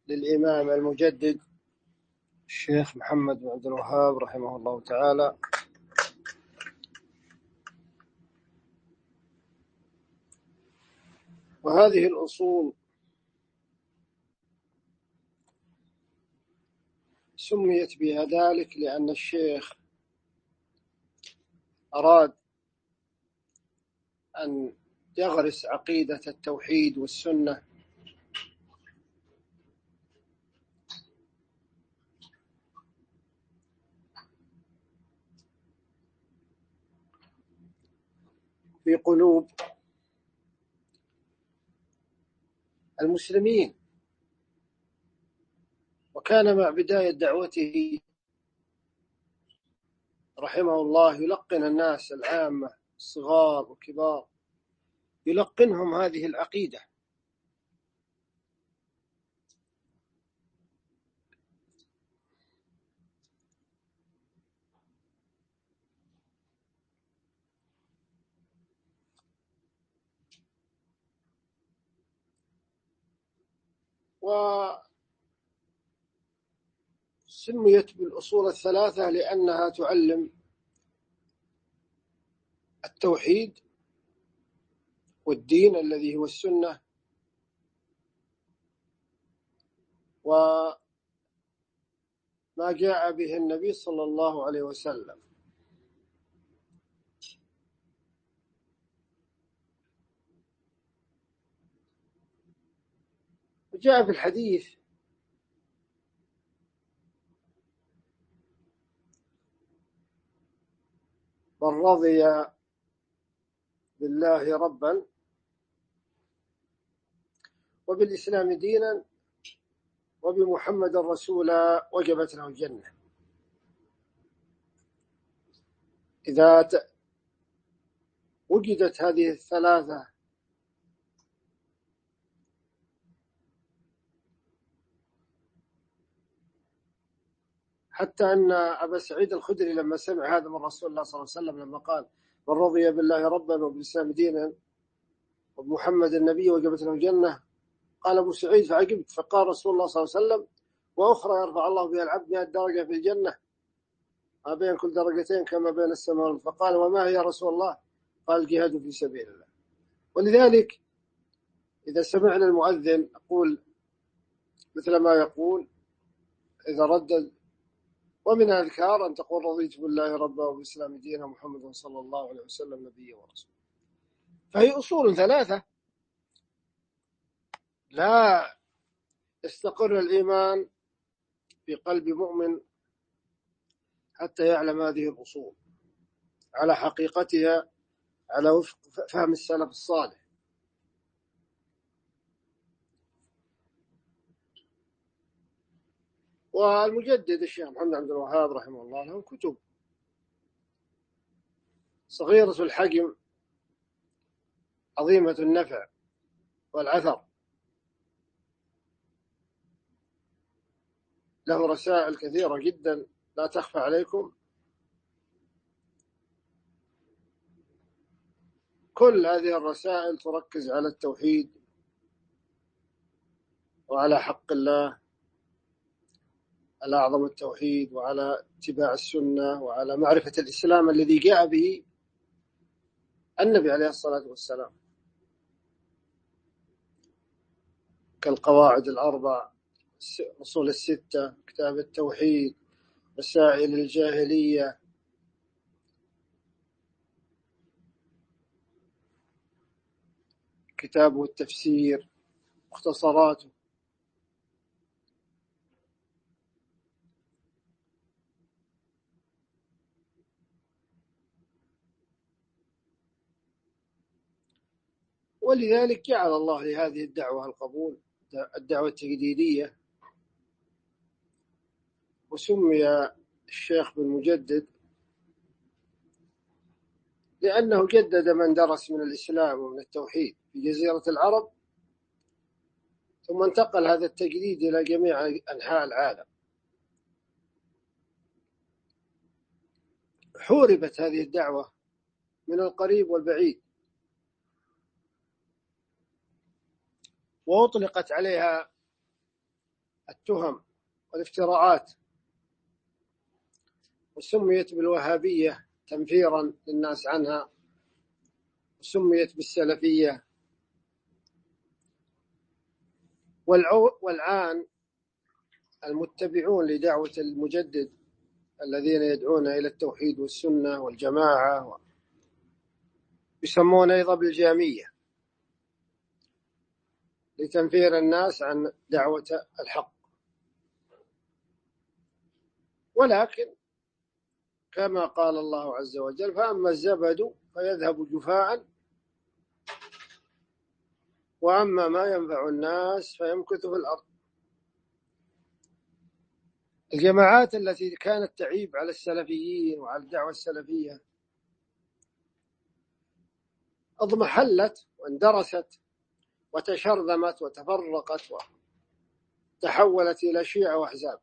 للإمام المجدد الشيخ محمد بن عبد الوهاب رحمه الله تعالى. وهذه الأصول سميت بها ذلك لأن الشيخ أراد أن يغرس عقيدة التوحيد والسنة في قلوب المسلمين. وكان مع بداية دعوته رحمه الله يلقن الناس العامة الصغار والكبار، يلقنهم هذه العقيدة. وسميت بالأصول الثلاثة لأنها تعلم التوحيد والدين الذي هو السنة، وما جاء به النبي صلى الله عليه وسلم. وجاء في الحديث من رضي بالله ربا وبالإسلام دينا وبمحمد رسولا وجبت له الجنة. إذا وجدت هذه الثلاثة حتى أن أبا سعيد الخدري لما سمع هذا من رسول الله صلى الله عليه وسلم لما قال من رضي بالله ربا وبالإسلام دينا وبمحمد النبي وجبت له الجنة، قال أبو سعيد فعجبت، فقال رسول الله صلى الله عليه وسلم وأخرى يرفع الله بها العبد 100 درجة في الجنة ما بين كل درجتين كما بين السماء والأرض. فقال وما هي يا رسول الله؟ قال الجهاد في سبيل الله. ولذلك إذا سمعنا المؤذن نقول مثل ما يقول إذا ردد، ومن الأذكار أن تقول رضيت بالله ربا وبالإسلام دينا ومحمد صلى الله عليه وسلم نبيا ورسولا. فهي أصول ثلاثة لا يستقر الإيمان في قلب مؤمن حتى يعلم هذه الأصول على حقيقتها على وفق فهم السلف الصالح. والمجدد الشيخ محمد عبد الوهاب رحمه الله له كتب صغيرة الحجم عظيمة النفع والأثر، له رسائل كثيرة جدا لا تخفى عليكم. كل هذه الرسائل تركز على التوحيد وعلى حق الله، على أعظم التوحيد وعلى اتباع السنة وعلى معرفة الإسلام الذي جاء به النبي عليه الصلاة والسلام، كالقواعد الأربع، أصول الستة، كتاب التوحيد، مسائل الجاهلية، كتابه التفسير، مختصراته. ولذلك جعل الله لهذه الدعوة القبول، الدعوة التجديدية. وسمي الشيخ بالمجدد لأنه جدد من درس من الإسلام ومن التوحيد في جزيرة العرب، ثم انتقل هذا التجديد إلى جميع أنحاء العالم. حوربت هذه الدعوة من القريب والبعيد، وأطلقت عليها التهم والافتراءات، وسميت بالوهابية تنفيرا للناس عنها، وسميت بالسلفية. والآن المتبعون لدعوة المجدد الذين يدعون إلى التوحيد والسنة والجماعة يسمون أيضا بالجامية لتنفير الناس عن دعوة الحق. ولكن كما قال الله عز وجل: فأما الزبد فيذهب جفاء وأما ما ينفع الناس فيمكث في الأرض. الجماعات التي كانت تعيب على السلفيين وعلى الدعوة السلفية اضمحلت واندرست وتشرذمت وتفرقت وتحولت إلى شيعة وأحزاب.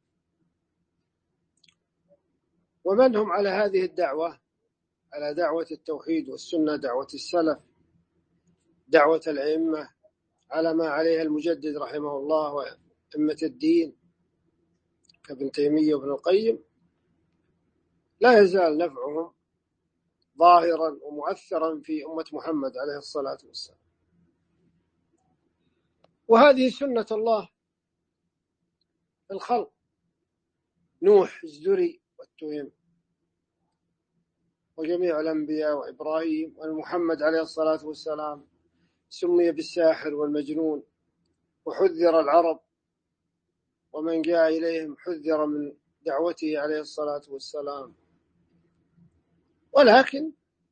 ومن هم على هذه الدعوة، على دعوة التوحيد والسنة، دعوة السلف، دعوة الأئمة، على ما عليها المجدد رحمه الله وأئمة الدين كابن تيمية وابن القيم، لا يزال نفعهم ظاهرا ومؤثرا في أمة محمد عليه الصلاة والسلام. وهذه سنة الله في الخلق. نوح ازدري واتهم، وجميع الأنبياء، وإبراهيم، ومحمد عليه الصلاة والسلام سمي بالساحر والمجنون، وحذر العرب ومن جاء إليهم حذر من دعوته عليه الصلاة والسلام. ولكن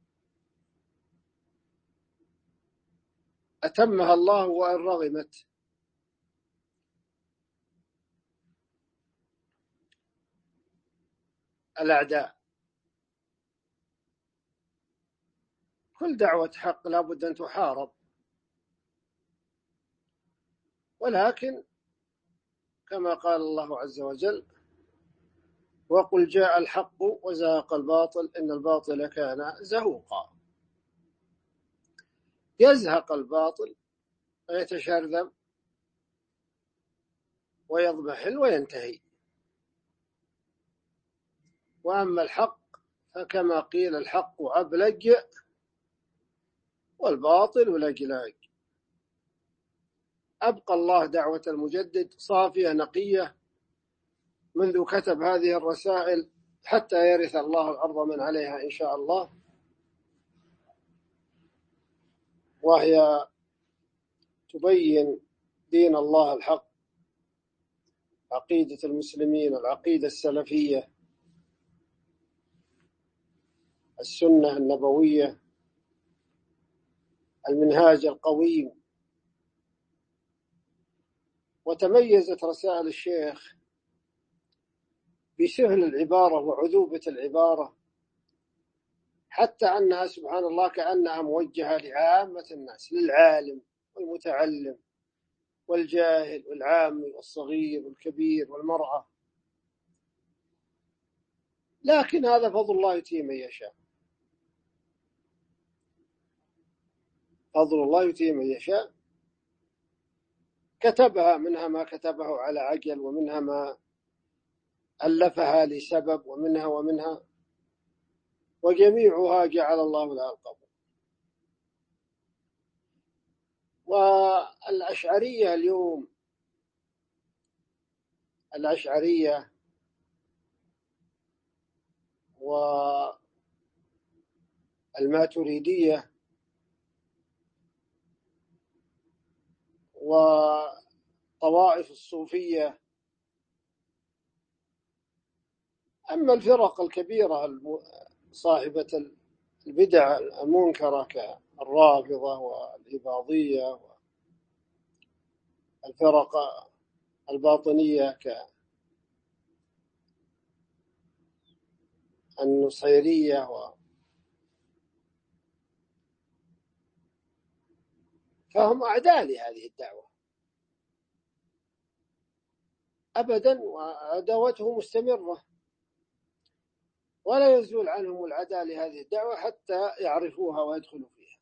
أتمها الله وإن رغمت. الأعداء كل دعوة حق لا بد أن تحارب، ولكن كما قال الله عز وجل: وقل جاء الحق وزهق الباطل إن الباطل كان زهوقا. يزهق الباطل ويتشرذم ويضمحل وينتهي، وأما الحق فكما قيل: الحق أبلج والباطل لجلاج. أبقى الله دعوة المجدد صافية نقية منذ كتب هذه الرسائل حتى يرث الله الأرض من عليها إن شاء الله، وهي تبين دين الله الحق، عقيدة المسلمين، العقيدة السلفية، السنة النبوية، المنهاج القويم. وتميزت رسائل الشيخ بسهل العبارة وعذوبة العبارة، حتى أنها سبحان الله كأنها موجهة لعامة الناس، للعالم والمتعلم والجاهل والعامي والصغير والكبير والمرأة. لكن هذا فضل الله يؤتيه من يشاء، فضل الله يؤتيه من يشاء. كتبها منها ما كتبه على عجل، ومنها ما ألفها لسبب، ومنها وجميعها جعل الله لها القبول. والأشعرية اليوم، الأشعرية والماتريدية وطوائف الصوفية، أما الفرق الكبيرة صاحبة البدع المنكرة كالرافضة والإباضية والفرق الباطنية كالنصيرية فهم أعداء لهذه الدعوة أبدا، وعداوته مستمرة، ولا يزول عنهم العداء لهذه الدعوة حتى يعرفوها ويدخلوا فيها.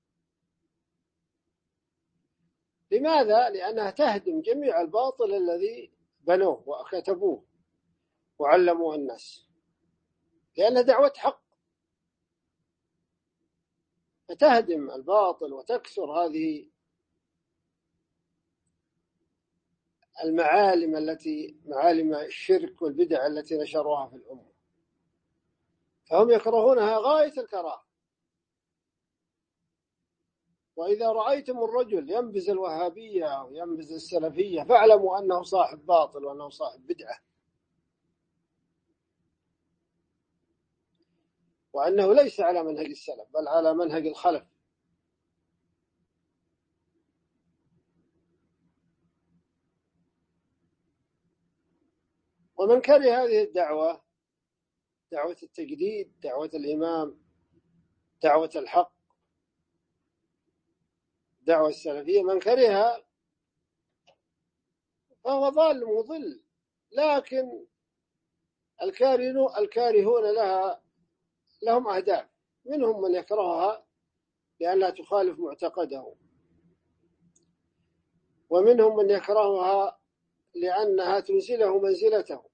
لماذا؟ لأنها تهدم جميع الباطل الذي بنوه وكتبوه وعلموا الناس، لأنها دعوة حق، فتهدم الباطل وتكسر هذه معالم الشرك والبدع التي نشروها في الأمة، فهم يكرهونها غاية الكراهة. وإذا رأيتم الرجل ينبذ الوهابية أو ينبذ السلفية فاعلموا أنه صاحب باطل وأنه صاحب بدعة، وأنه ليس على منهج السلف بل على منهج الخلف. ومن كره هذه الدعوة، دعوة التجديد، دعوة الإمام، دعوة الحق، دعوة السلفية، من كرهها فهو ضال مضل. لكن الكارهون لها لهم أهداف، منهم من يكرهها لأنها تخالف معتقده، ومنهم من يكرهها لأنها تنزله منزلته،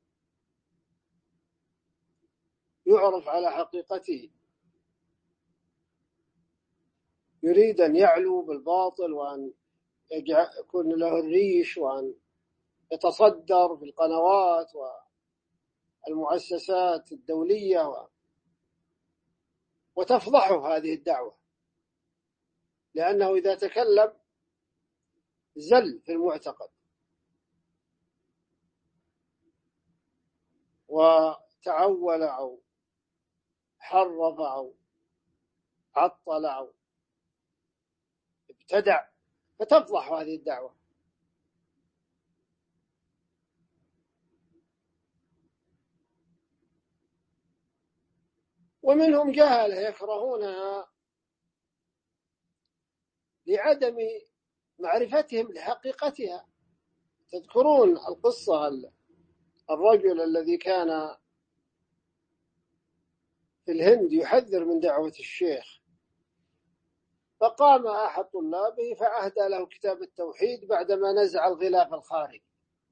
يعرف على حقيقته، يريد أن يعلو بالباطل وأن يكون له الريش وأن يتصدر في القنوات والمؤسسات الدولية، وتفضحه هذه الدعوة، لأنه إذا تكلم زل في المعتقد وتعول أو حرف أو عطل أو ابتدع، فتفضح هذه الدعوة. ومنهم جهلة يكرهونها لعدم معرفتهم لحقيقتها. تذكرون القصة، الرجل الذي كان في الهند يحذر من دعوة الشيخ، فقام أحد طلابه فأهدى له كتاب التوحيد بعدما نزع الغلاف الخارجي،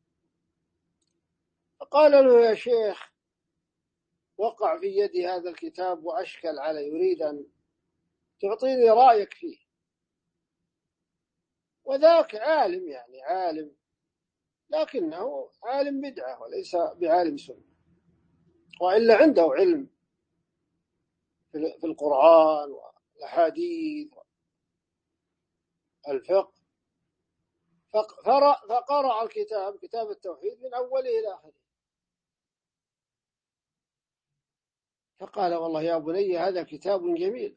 فقال له: يا شيخ، وقع في يدي هذا الكتاب وأشكل علي، يريد أن تعطيني رأيك فيه. وذاك عالم، يعني عالم، لكنه عالم بدعة وليس بعالم سنة، وإلا عنده علم في القرآن والأحاديث والفقه. فقرأ كتاب التوحيد من أوله إلى آخره، فقال: والله يا بني، هذا كتاب جميل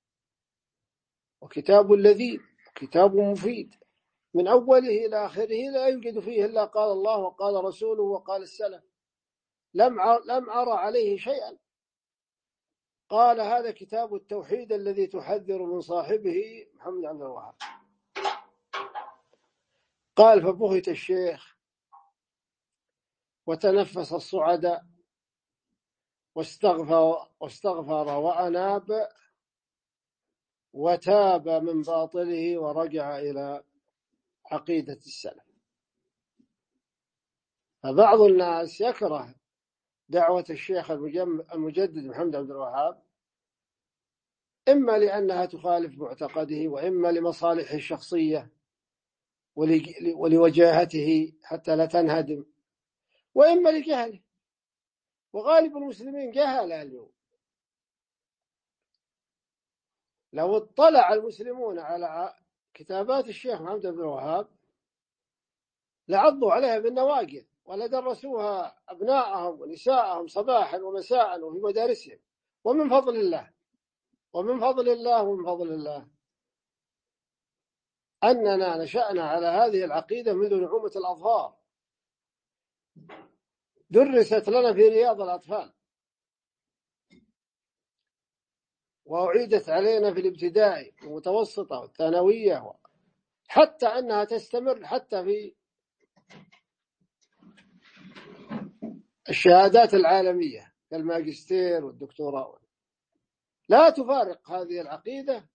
وكتاب لذيذ وكتاب مفيد، من أوله إلى آخره لا يوجد فيه إلا قال الله وقال رسوله وقال السلف، لم أرى عليه شيئا. قال: هذا كتاب التوحيد الذي تحذر من صاحبه محمد عبد الوهاب. قال: فبهت الشيخ وتنفس الصعداء واستغفر وأناب وتاب من باطله ورجع إلى عقيدة السلف. فبعض الناس يكره دعوة الشيخ المجدد محمد عبد الوهاب، إما لأنها تخالف معتقده، وإما لمصالحه الشخصية ولوجاهته حتى لا تنهدم، وإما لجهله. وغالب المسلمين جهلة اليوم. لو اطلع المسلمون على كتابات الشيخ محمد عبد الوهاب لعضوا عليها بالنواجذ، ولدرسوها أبناءهم ونساءهم صباحا ومساء وفي مدارسهم. ومن فضل الله أننا نشأنا على هذه العقيدة منذ نعومة الأظفار، درست لنا في رياض الأطفال، وأعيدت علينا في الابتدائي والمتوسطة والثانوية، حتى أنها تستمر حتى في الشهادات العالمية كالماجستير والدكتوراه. لا تفارق هذه العقيدة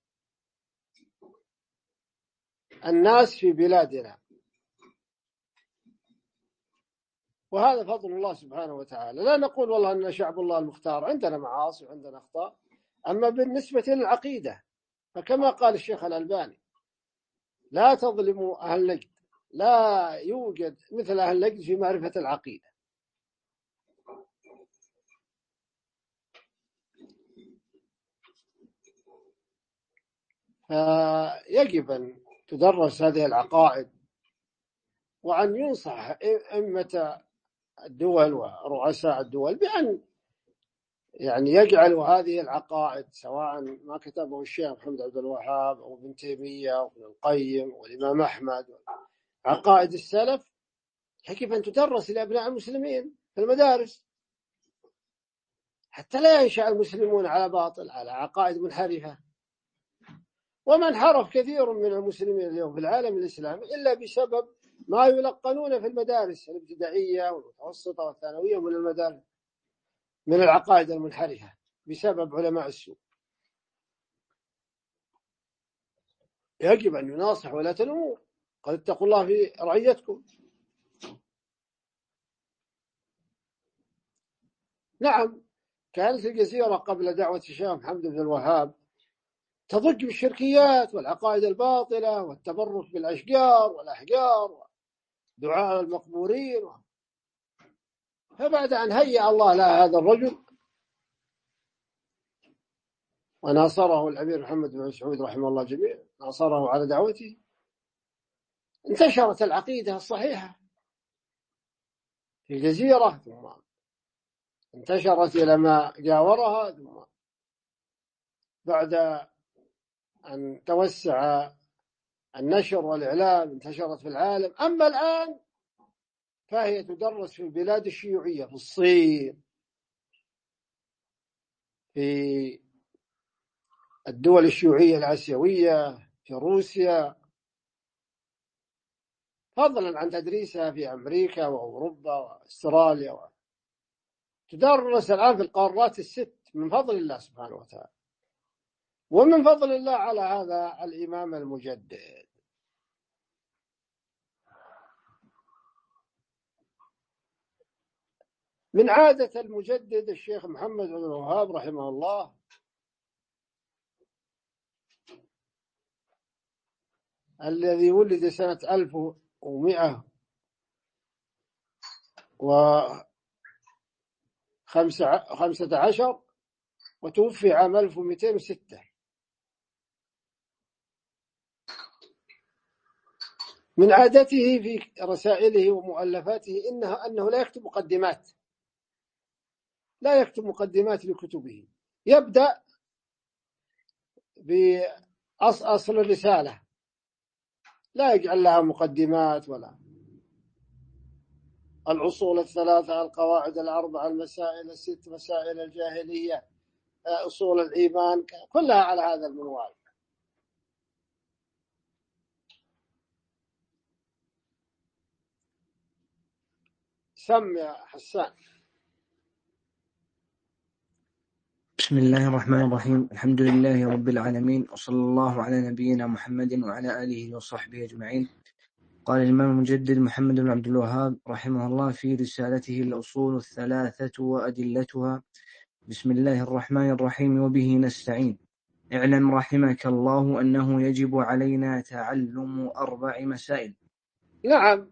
الناس في بلادنا. وهذا فضل الله سبحانه وتعالى. لا نقول والله أن شعب الله المختار، عندنا معاصي وعندنا أخطاء، أما بالنسبة للعقيدة فكما قال الشيخ الألباني: لا تظلموا أهل نجد، لا يوجد مثل أهل نجد في معرفة العقيدة. فيجب أن تدرس هذه العقائد، وأن ينصح أئمة الدول ورؤساء الدول بأن يعني يجعلوا هذه العقائد، سواء ما كتبه الشيخ محمد عبد الوهاب أو ابن تيمية وابن القيم والإمام أحمد، عقائد السلف، يجب أن تدرس لأبناء المسلمين في المدارس، حتى لا ينشأ المسلمون على باطل، على عقائد منحرفة. وما انحرف كثير من المسلمين اليوم في العالم الإسلامي إلا بسبب ما يلقنون في المدارس الابتدائية والمتوسطة والثانوية من المدارس من العقائد المنحرفة بسبب علماء السوء. يجب أن يناصح ولاة الأمور، قد اتقوا الله في رعيتكم. نعم، كانت الجزيرة قبل دعوة الشيخ محمد بن الوهاب تضج بالشركيات والعقائد الباطلة والتبرك بالأشجار والأحجار ودعاء المقبورين. فبعد أن هيأ الله لها هذا الرجل وناصره الأمير محمد بن سعود رحمه الله جميعا، ناصره على دعوته، انتشرت العقيدة الصحيحة في الجزيرة، ثم انتشرت إلى ما جاورها، ثم بعد أن توسع النشر والإعلام انتشرت في العالم. أما الآن فهي تدرس في البلاد الشيوعية، في الصين، في الدول الشيوعية الآسيوية، في روسيا، فضلا عن تدريسها في أمريكا وأوروبا وأستراليا. تدرس الآن في القارات الست من فضل الله سبحانه وتعالى، ومن فضل الله على هذا الإمام المجدد. من عادة المجدد الشيخ محمد بن الوهاب رحمه الله الذي ولد سنة 1115 وتوفي عام 1206. من عادته في رسائله ومؤلفاته أنه لا يكتب مقدمات، لا يكتب مقدمات لكتبه، يبدأ بأصل الرسالة، لا يجعل لها مقدمات ولا الأصول الثلاثة، القواعد الأربعة، المسائل الست، مسائل الجاهلية، أصول الإيمان، كلها على هذا المنوال. سم يا حسان. بسم الله الرحمن الرحيم. الحمد لله رب العالمين، وصلى الله على نبينا محمد وعلى آله وصحبه أجمعين. قال الإمام المجدد محمد بن عبد الوهاب رحمه الله في رسالته الأصول الثلاثة وأدلتها: بسم الله الرحمن الرحيم، وبه نستعين. اعلم رحمك الله أنه يجب علينا تعلم 4 مسائل. نعم،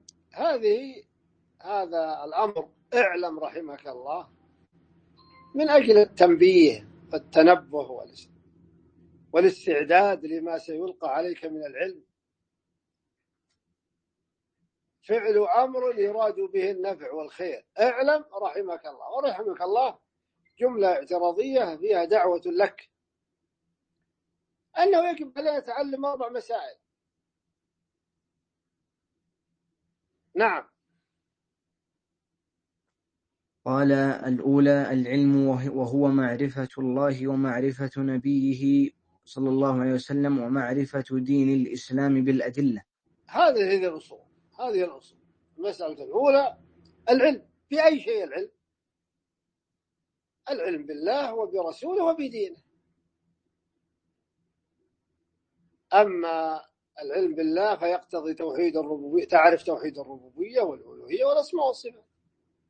هذا الأمر، اعلم رحمك الله، من أجل التنبيه والتنبه والاستعداد لما سيلقى عليك من العلم. فعل أمر يراد به النفع والخير، اعلم رحمك الله. ورحمك الله جملة اعتراضية فيها دعوة لك أنه يجب علينا تعلم 4 مسائل. نعم. قال: الأولى العلم، وهو معرفة الله ومعرفة نبيه صلى الله عليه وسلم ومعرفة دين الإسلام بالأدلة. هذه الأصول. المسألة الأولى العلم. بأي شيء العلم؟ العلم بالله وبرسوله وبدينه. أما العلم بالله فيقتضي توحيد الربوبية، تعرف توحيد الربوبية والألوهية والأسماء والصفات.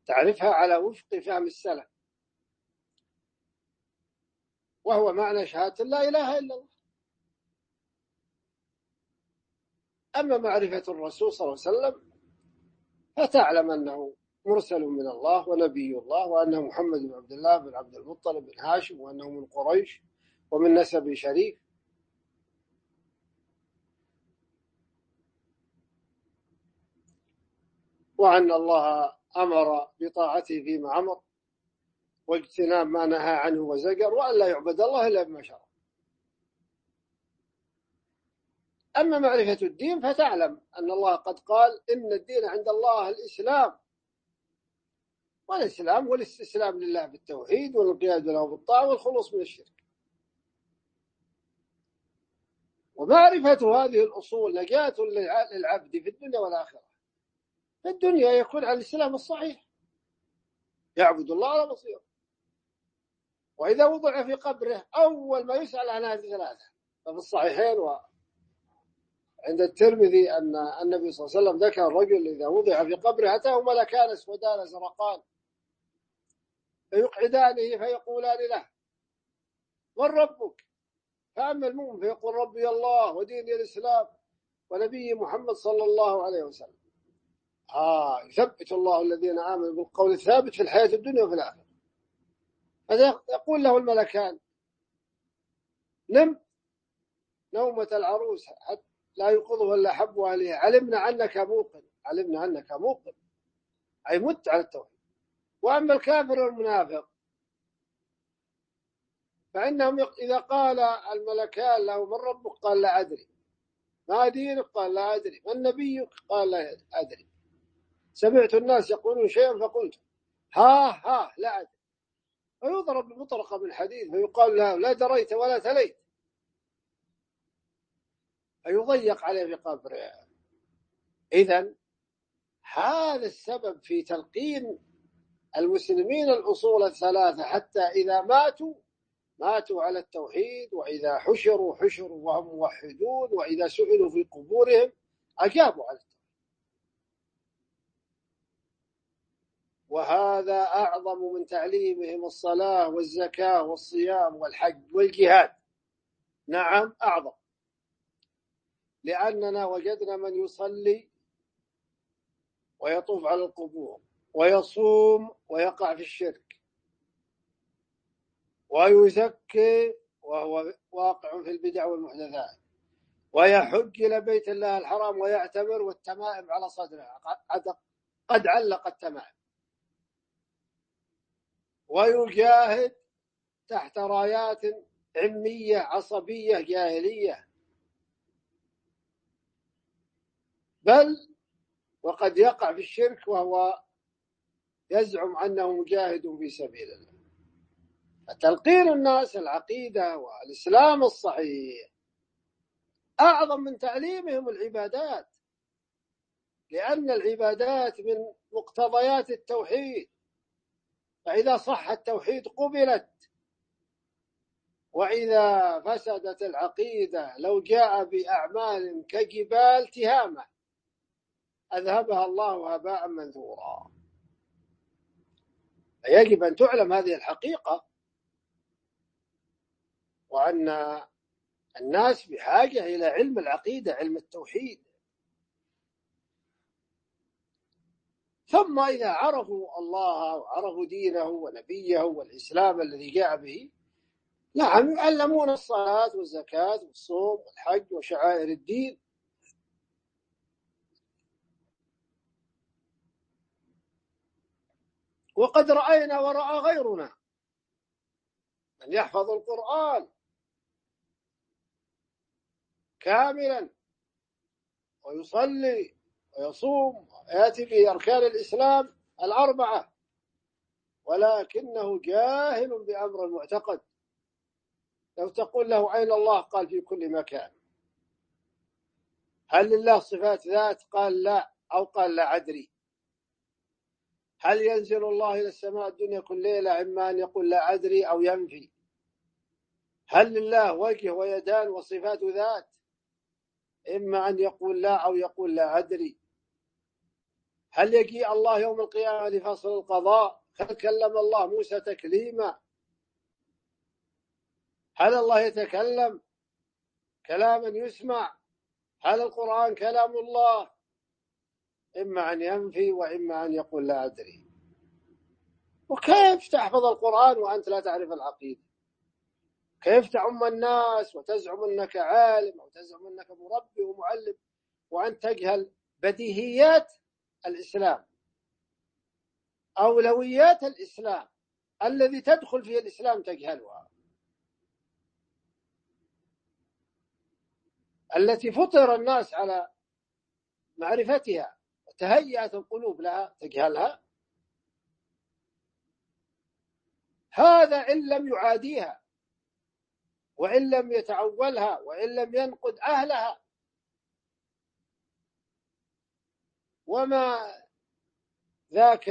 تعرفها على وفق فهم السلف، وهو معنى شهادة لا إله إلا الله. أما معرفة الرسول صلى الله عليه وسلم فتعلم أنه مرسل من الله ونبي الله، وأنه محمد بن عبد الله بن عبد المطلب بن هاشم، وأنه من قريش ومن نسب شريف. وأن الله أمر بطاعته فيما أمر واجتناب ما نهى عنه وزجر، وأن لا يعبد الله إلا بما شرع. أما معرفة الدين فتعلم أن الله قد قال إن الدين عند الله الإسلام، والإسلام هو الاستسلام لله بالتوحيد والانقياد له بالطاعة والخلوص من الشرك. ومعرفة هذه الأصول نجاة للعبد في الدنيا والآخرة. في الدنيا يكون على الإسلام الصحيح، يعبد الله على بصيرة، وإذا وضع في قبره أول ما يسأل عن هذه ثلاثة. ففي الصحيحين وعند الترمذي أن النبي صلى الله عليه وسلم ذكر الرجل إذا وضع في قبره أتاه ملكان أسودان زرقان فيقعدانه فيقولان له من ربك؟ فأما المؤمن فيقول ربي الله وديني الإسلام ونبي محمد صلى الله عليه وسلم. يثبت الله الذين آمنوا بالقول الثابت في الحياة الدنيا وفي الآخرة. هذا يقول له الملكان نم نومة العروس حتى لا يوقظه إلا حب أهلها، علمنا أنك موقن، علمنا أنك موقن، أي مت على التوحيد. وأما الكافر والمنافق فإنهم إذا قال الملكان له من ربك؟ قال لا أدري. ما دينك؟ قال لا أدري. من نبيك؟ قال لا أدري. سمعت الناس يقولون شيئا فقلت ها لا أدري. فيضرب بمطرقة من حديد فيقال له لا دريت ولا تليت، فيضيق عليه في قبره. إذن هذا السبب في تلقين المسلمين الأصول الثلاثة حتى إذا ماتوا على التوحيد، وإذا حشروا وهم موحدون، وإذا سئلوا في قبورهم أجابوا على التوحيد. وهذا أعظم من تعليمهم الصلاة والزكاة والصيام والحج والجهاد. نعم أعظم، لأننا وجدنا من يصلي ويطوف على القبور ويصوم ويقع في الشرك ويزكي وهو واقع في البدع والمحدثات، ويحج إلى بيت الله الحرام ويعتمر والتمائم على صدره، قد علق التمائم، ويجاهد تحت رايات عمية عصبية جاهلية، بل وقد يقع في الشرك وهو يزعم أنه مجاهد في سبيل الله. فتلقين الناس العقيدة والإسلام الصحيح أعظم من تعليمهم العبادات، لأن العبادات من مقتضيات التوحيد، فإذا صح التوحيد قبلت، وإذا فسدت العقيدة لو جاء بأعمال كجبال تهامة أذهبها الله هباء منثورا. يجب أن تعلم هذه الحقيقة، وأن الناس بحاجة إلى علم العقيدة، علم التوحيد. ثم إذا عرفوا الله وعرفوا دينه ونبيه والإسلام الذي جاء به، نعم يعلمون الصلاة والزكاة والصوم والحج وشعائر الدين. وقد رأينا ورأى غيرنا من يحفظ القرآن كاملا ويصلي ويصوم ويأتي بأركان الإسلام الأربعة، ولكنه جاهل بأمر المعتقد. لو تقول له أين الله؟ قال في كل مكان. هل لله صفات ذات؟ قال لا، أو قال لا أدري. هل ينزل الله إلى السماء الدنيا كل ليلة؟ إما أن يقول لا أدري أو ينفي. هل لله وجه ويدان وصفات ذات؟ إما أن يقول لا أو يقول لا أدري. هل يجيء الله يوم القيامة لفصل القضاء؟ هل كلم الله موسى تكليما؟ هل الله يتكلم كلاما يسمع؟ هل القرآن كلام الله؟ إما أن ينفي وإما أن يقول لا أدري. وكيف تحفظ القرآن وأنت لا تعرف العقيدة؟ كيف تعم الناس وتزعم أنك عالم أو تزعم أنك مربي ومعلم وأنت تجهل بديهيات الإسلام، أولويات الإسلام الذي تدخل في الإسلام تجهلها، التي فطر الناس على معرفتها وتهيأت القلوب لها تجهلها. هذا إن لم يعاديها وإن لم يتعولها وإن لم ينقد أهلها. وما ذاك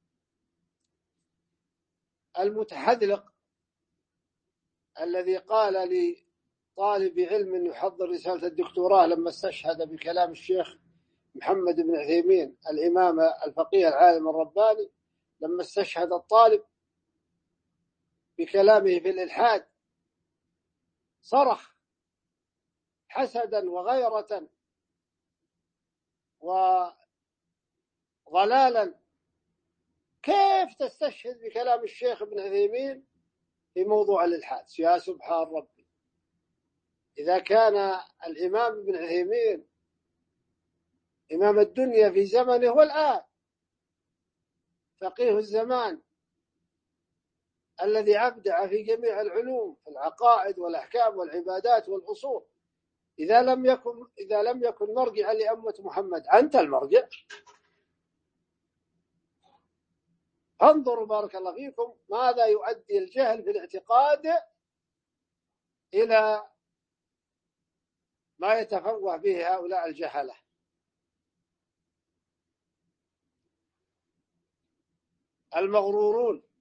المتحذلق الذي قال لطالب علم يحضر رسالة الدكتوراه لما استشهد بكلام الشيخ محمد بن عثيمين الإمام الفقيه العالم الرباني، لما استشهد الطالب بكلامه في الإلحاد صرخ حسدا وغيرة وضلالا: كيف تستشهد بكلام الشيخ ابن عثيمين في موضوع الإلحاد؟ يا سبحان ربي، إذا كان الإمام ابن عثيمين إمام الدنيا في زمنه والآن، فقيه الزمان الذي أبدع في جميع العلوم في العقائد والأحكام والعبادات والأصول، إذا لم يكن مرجعا لأمة محمد، أنت المرجع. انظروا بارك الله فيكم ماذا يؤدي الجهل في الاعتقاد إلى ما يتفوه به هؤلاء الجهلة. المغرورون.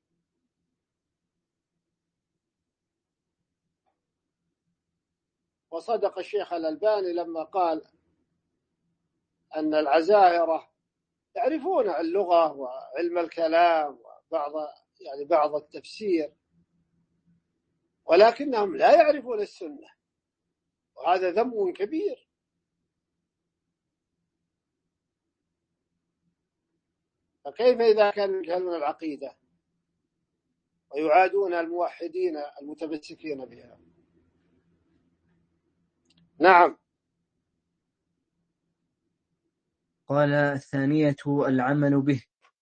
وصدق الشيخ الألباني لما قال أن العزائرة يعرفون اللغة وعلم الكلام وبعض التفسير، ولكنهم لا يعرفون السنة، وهذا ذنب كبير. فكيف إذا كانوا يجهلون العقيدة ويعادون الموحدين المتمسكين بها؟ نعم. قال الثانية العمل به.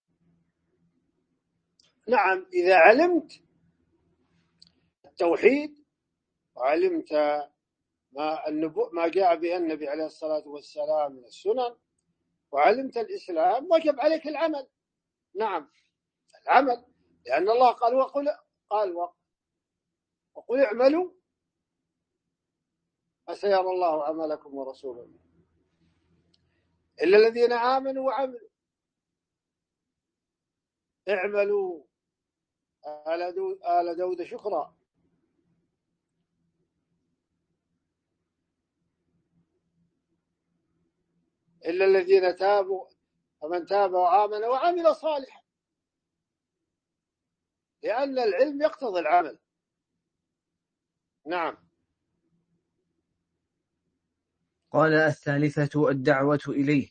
نعم، إذا علمت التوحيد وعلمت ما جاء به النبي عليه الصلاة والسلام من السنن وعلمت الإسلام، وجب عليك العمل. نعم، العمل، لأن الله قال وقل اعملوا فسيرى الله عملكم ورسوله إلا الذين آمنوا وعملوا. اعملوا آل داود شكرا. إلا الذين تابوا، فمن تاب وآمن وعمل صالحا، لأن العلم يقتضي العمل. نعم. قال الثالثة الدعوة إليه.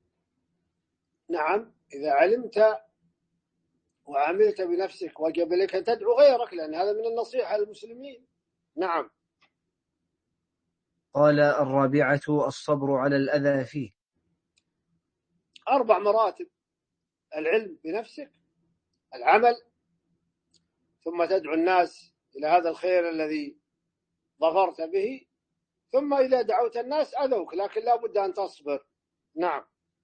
نعم، إذا علمت وعملت بنفسك وجب لك أن تدعو غيرك، لأن هذا من النصيحة للمسلمين. نعم. قال الرابعة الصبر على الأذى فيه. 4 مراتب: العلم بنفسك، العمل، ثم تدعو الناس إلى هذا الخير الذي ظفرت به، ثم إذا دعوت الناس أذوك، لكن لا بد أن تصبر. نعم.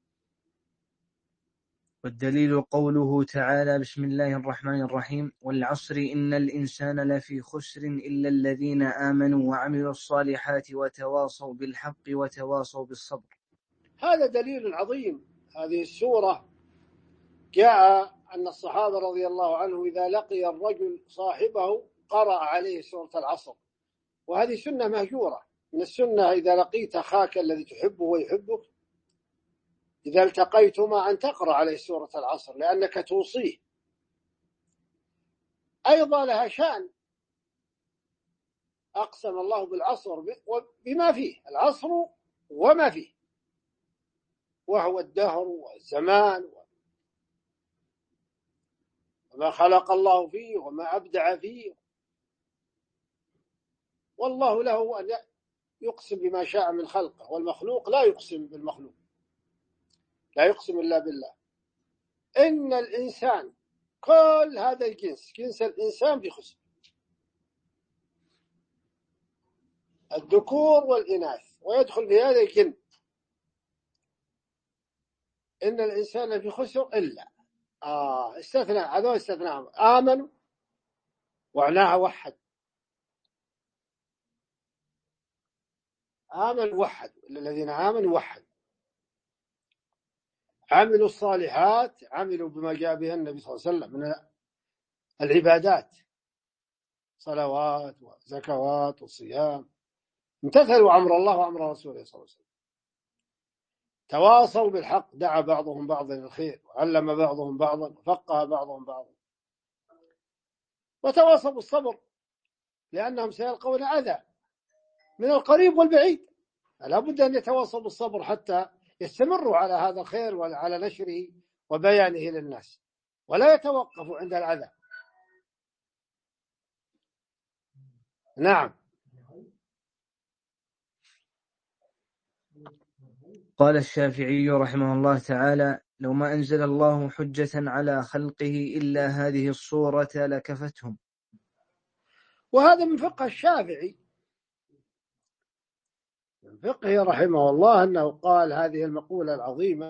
والدليل قوله تعالى: بسم الله الرحمن الرحيم، والعصر إن الإنسان لفي خسر إلا الذين آمنوا وعملوا الصالحات وتواصوا بالحق وتواصوا بالصبر. هذا دليل عظيم. هذه السورة جاء أن الصحابة رضي الله عنهم إذا لقي الرجل صاحبه قرأ عليه سورة العصر، وهذه سنة مهجورة. من السنة إذا لقيت أخاك الذي تحبه ويحبك إذا التقيتما أن تقرأ عليه سورة العصر لأنك توصيه. أيضا لها شأن، أقسم الله بالعصر بما فيه، العصر وما فيه، وهو الدهر والزمان وما خلق الله فيه وما أبدع فيه. والله له أن يقسم بما شاء من خلقه، والمخلوق لا يقسم بالمخلوق، لا يقسم إلا بالله. إن الإنسان، كل هذا الجنس، جنس الإنسان في خسر، الذكور والإناث، ويدخل في هذا الجن. إن الإنسان في خسر إلا استثناء، هذول استثناء آمنوا وعناها وحد، آمنوا وحد، الذين آمنوا وحد، عملوا الصالحات، عملوا بما جاء به النبي صلى الله عليه وسلم من العبادات، صلوات وزكوات وصيام، امتثلوا أمر الله وأمر رسوله صلى الله عليه وسلم، تواصوا بالحق، دعا بعضهم بعضا للخير، وعلم بعضهم بعضا، وفقه بعضهم بعضا، وتواصوا بالصبر لأنهم سيلقون أذى من القريب والبعيد، لا بد أن يتواصوا بالصبر حتى يستمروا على هذا الخير وعلى نشره وبيانه للناس، ولا يتوقفوا عند الأذى. نعم. قال الشافعي رحمه الله تعالى: لو ما أنزل الله حجة على خلقه إلا هذه الصورة لكفتهم. وهذا من فقه الشافعي، من فقهه رحمه الله، أنه قال هذه المقولة العظيمة: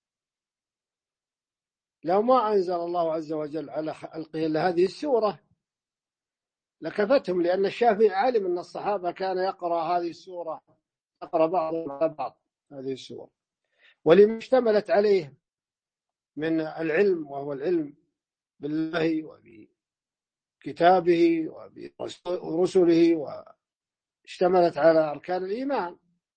لو ما أنزل الله عز وجل على خلقه إلا هذه السورة لكفتهم، لأن الشافعي عالم أن الصحابة كان يقرأ هذه السورة، يقرأ بعضهم على بعض هذه السورة، ولما اشتملت عليه من العلم، وهو العلم بالله وبكتابه وبرسله، واشتملت على أركان الإيمان،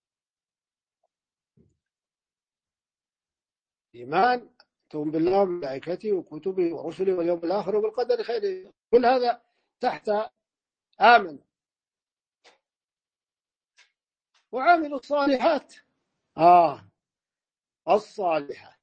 إيمان تؤمن بالله وملائكته وكتبه ورسله واليوم الآخر وبالقدر خيره، كل هذا تحت آمن. وعملوا الصالحات، الصالحات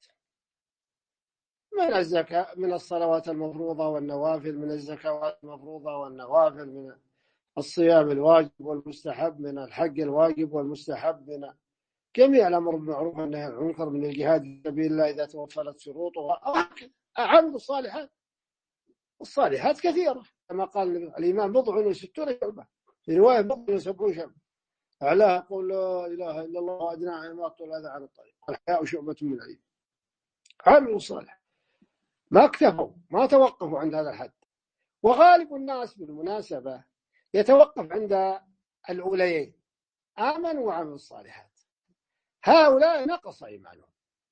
من الزكاة، من الصلوات المفروضة والنوافل، من الزكوات المفروضة والنوافل، من الصيام الواجب والمستحب، من الحج الواجب والمستحب، من جميع الأمر بالمعروف والنهي عن المنكر، من الجهاد في سبيل الله إذا توفرت شروطها. عملوا الصالحات، الصالحات كثيرة كما قال الإمام: 69 شعبة، في رواية 70 شعبة، أعلاها قول لا إله إلا الله، وأدناها إماطة الأذى عن الطريق، الحياء شعبة من العلم. عملوا الصالح، ما اكتفوا، ما توقفوا عند هذا الحد. وغالب الناس بالمناسبة يتوقف عند الأوليين، آمنوا وعملوا الصالحات، هؤلاء نقص إيمانهم،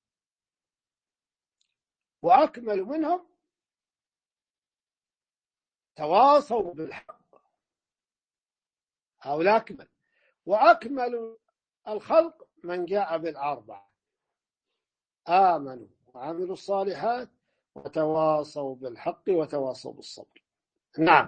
وأكمل منهم تواصوا بالحق، هؤلاء أكمل. وأكمل الخلق من جاء بالأربعة: آمنوا وعملوا الصالحات وتواصوا بالحق وتواصوا بالصبر. نعم.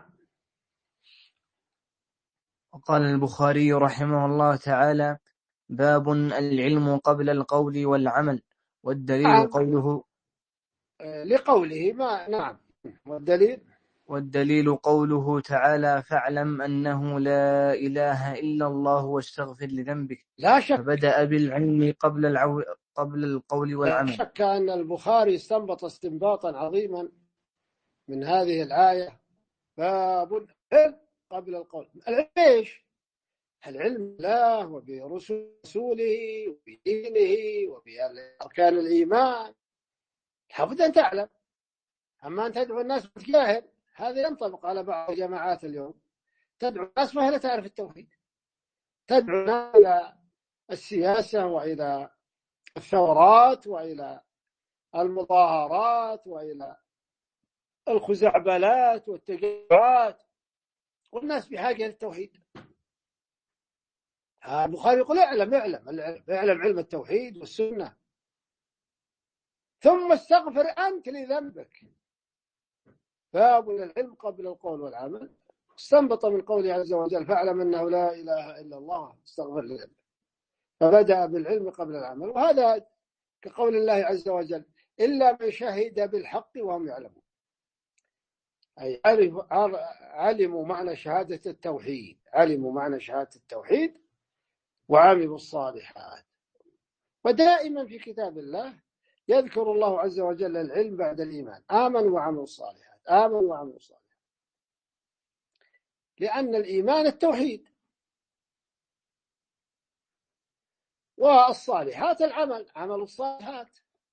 وقال البخاري رحمه الله تعالى: باب العلم قبل القول والعمل، والدليل قوله لقوله ما. نعم. والدليل قوله تعالى: فاعلم أنه لا إله إلا الله واستغفر لذنبك. لا شك، فبدأ بالعلم قبل القول والعمل. لا شك أن البخاري استنبط استنباطا عظيما من هذه الآية: باب العلم قبل القول. العلم العلم بالله وبرسوله وبدينه وبأركان الإيمان، لابد أن تعلم. أما أن تدعو الناس بالجاهل، هذا ينطبق على بعض الجماعات اليوم، تدعو الناس وهي لا تعرف التوحيد، تدعو الناس إلى السياسة وإلى الثورات وإلى المظاهرات وإلى الخزعبلات والتجارات، والناس بحاجة للتوحيد. البخاري يقول: اعلم علم التوحيد والسنة، ثم استغفر أنت لذنبك. باب العلم قبل القول والعمل. استنبط من قوله عز وجل فاعلم أنه لا إله إلا الله استغفر لذنبك، فبدأ بالعلم قبل العمل. وهذا كقول الله عز وجل إلا من شهد بالحق وهم يعلمون، أي علموا معنى شهادة التوحيد، علموا معنى شهادة التوحيد وعملوا الصالحات. ودائما في كتاب الله يذكر الله عز وجل العلم بعد الإيمان، آمنوا وعملوا الصالحات، آمنوا وعملوا الصالحات، لأن الإيمان التوحيد والصالحات العمل، عمل الصالحات.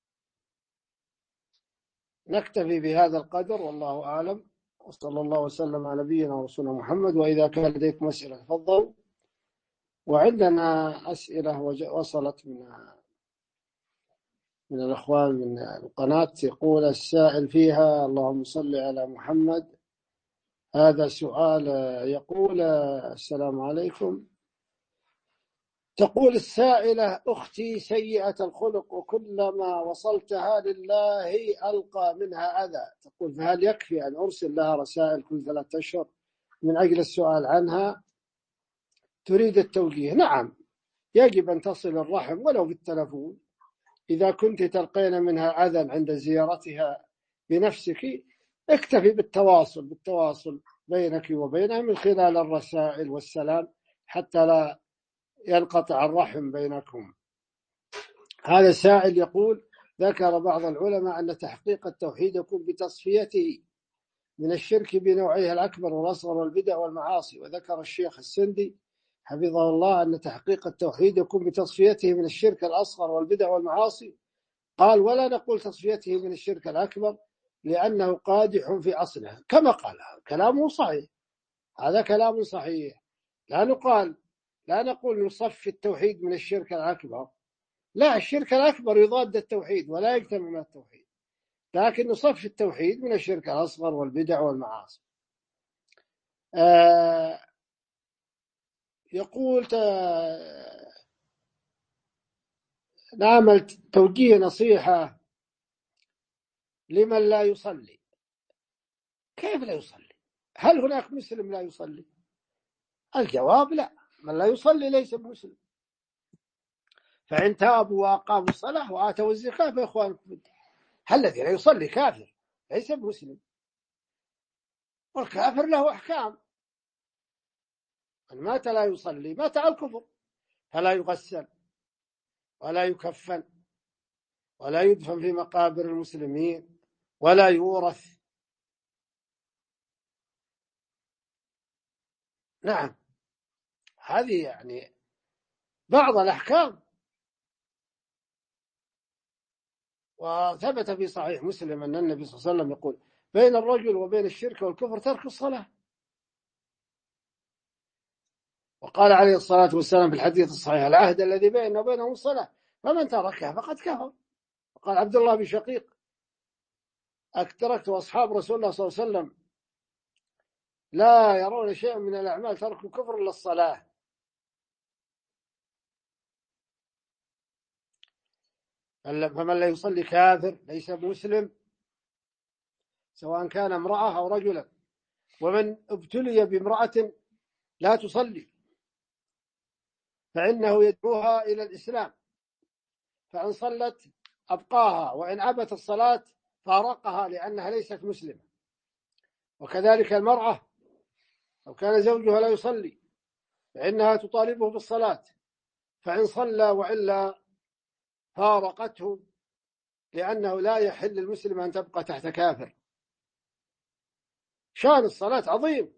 نكتفي بهذا القدر والله أعلم، وصلى الله وسلم على نبينا ورسولنا محمد. وإذا كان لديكم أسئلة تفضلوا. وعندنا أسئلة وصلت من الأخوان من القناة، يقول السائل فيها اللهم صل على محمد. هذا سؤال يقول السلام عليكم. تقول السائلة أختي سيئة الخلق وكلما وصلتها لله ألقى منها أذى، تقول فهل يكفي أن أرسل لها رسائل كل 3 أشهر من أجل السؤال عنها؟ تريد التوجيه. نعم، يجب أن تصل الرحم ولو بالتلفون. إذا كنت تلقين منها أذى عند زيارتها بنفسك، اكتفي بالتواصل بينك وبينها من خلال الرسائل والسلام حتى لا ينقطع الرحم بينكم. هذا السائل يقول ذكر بعض العلماء أن تحقيق التوحيد يكون بتصفيته من الشرك بنوعيه الأكبر والأصغر والبدع والمعاصي. وذكر الشيخ السندي حفظه الله أن تحقيق التوحيد يكون بتصفيته من الشرك الأصغر والبدع والمعاصي. قال ولا نقول تصفيته من الشرك الأكبر لأنه قادح في أصله، كما قال كلامه صحيح، هذا كلام صحيح. لا نقول نصفي التوحيد من الشرك الأكبر، لا، الشرك الأكبر يضاد التوحيد ولا يجتمع مع التوحيد، لكن نصفي التوحيد من الشرك الأصغر والبدع والمعاصي. يقول نعمل توجيه نصيحة لمن لا يصلي. كيف لا يصلي؟ هل هناك مسلم لا يصلي؟ الجواب لا، من لا يصلي ليس بمسلم. فإن تابوا وأقاموا الصلاة وآتوا الزكاة فإخوانكم في الدين. هل الذي لا يصلي كافر ليس بمسلم؟ والكافر له أحكام، من مات لا يصلي مات على الكفر، فلا يغسل ولا يكفن ولا يدفن في مقابر المسلمين ولا يورث. نعم، هذه يعني بعض الأحكام. وثبت في صحيح مسلم أن النبي صلى الله عليه وسلم يقول بين الرجل وبين الشرك والكفر ترك الصلاة. وقال عليه الصلاة والسلام في الحديث الصحيح العهد الذي بيننا وبينهم الصلاة فمن تركها فقد كفر. وقال عبد الله بن شقيق تركت أصحاب رسول الله صلى الله عليه وسلم لا يرون شيئا من الأعمال تركوا كفر إلا الصلاة. فمن لا يصلي كافر ليس مسلم، سواء كان امرأة أو رجلا. ومن ابتلي بامرأة لا تصلي فإنه يدعوها إلى الإسلام، فإن صلت أبقاها، وإن أبت الصلاة فارقها لأنها ليست مسلمة. وكذلك المرأة لو كان زوجها لا يصلي فإنها تطالبه بالصلاة، فإن صلى وإلا فارقته، لأنه لا يحل المسلم أن تبقى تحت كافر. شأن الصلاة عظيم،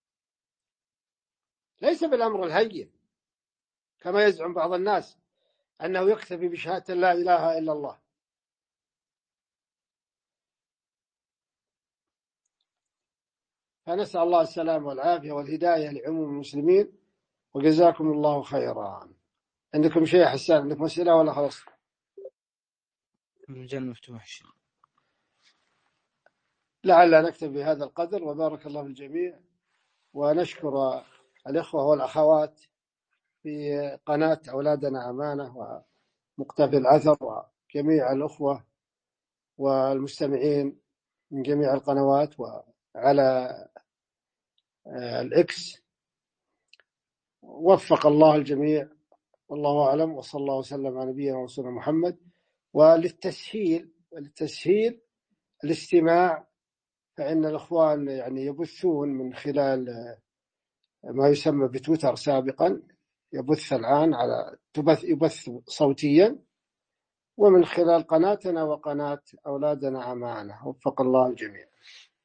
ليس بالأمر الهين كما يزعم بعض الناس أنه يكتفي بشهادة لا إله إلا الله. فنسأل الله السلامة والعافية والهداية لعموم المسلمين، وجزاكم الله خيرا. عندكم شيء حسان؟ عندكم أسئلة ولا خلاص؟ المجال مفتوح. لعل نكتفي بهذا القدر، وبارك الله في الجميع. ونشكر الإخوة والأخوات في قناة أولادنا أمانة ومقتفى الأثر وجميع الأخوة والمستمعين من جميع القنوات وعلى الإكس. وفق الله الجميع والله أعلم، وصلى الله وسلم على نبينا ورسولنا محمد. وللتسهيل الاستماع، فإن الإخوان يعني يبثون من خلال ما يسمى بتويتر سابقا، يبث الآن يبث صوتيا، ومن خلال قناتنا وقناة أولادنا أمانة. وفق الله الجميع.